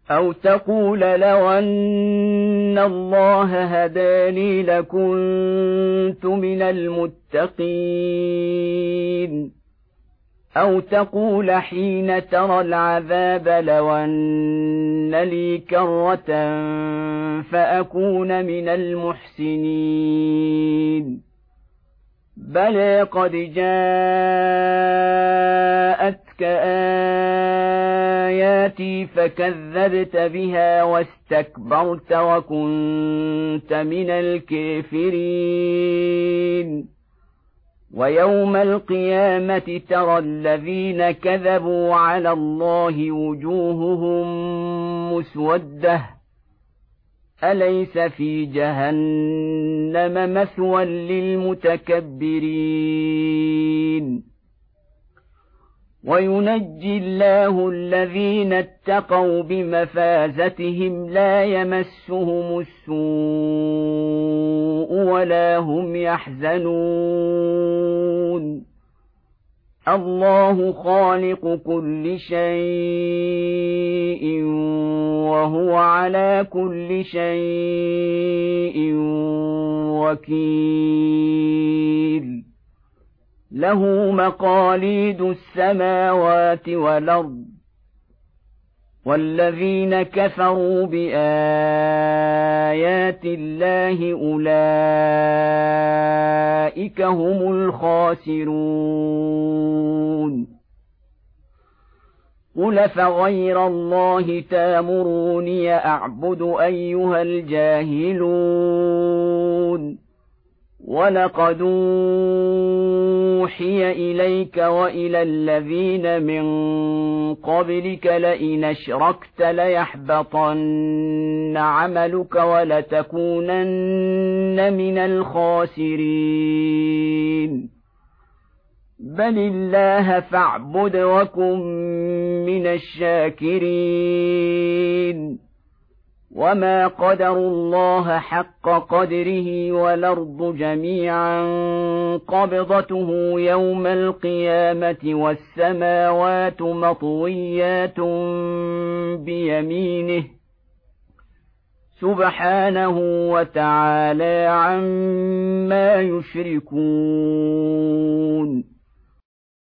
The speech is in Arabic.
أو تقول لو أن الله هداني لكنت من المتقين. أو تقول حين ترى العذاب لو أن لي كرة فأكون من المحسنين. بلى قد جاءتك آياتي فكذبت بها واستكبرت وكنت من الكافرين. ويوم القيامة ترى الذين كذبوا على الله وجوههم مسودة أليس في جهنم مثوى للمتكبرين. وينجي الله الذين اتقوا بمفازتهم لا يمسهم السوء ولا هم يحزنون. الله خالق كل شيء وهو على كل شيء وكيل. له مقاليد السماوات والأرض والذين كفروا بآيات الله أولئك هم الخاسرون. قل فغير الله تامروني أعبد أيها الجاهلون. ولقد أوحي إليك وإلى الذين من قبلك لئن أشركت ليحبطن عملك ولتكونن من الخاسرين. بل الله فاعبد وكن من الشاكرين. وما قدروا الله حق قدره والأرض جميعا قبضته يوم القيامة والسماوات مطويات بيمينه سبحانه وتعالى عما يشركون.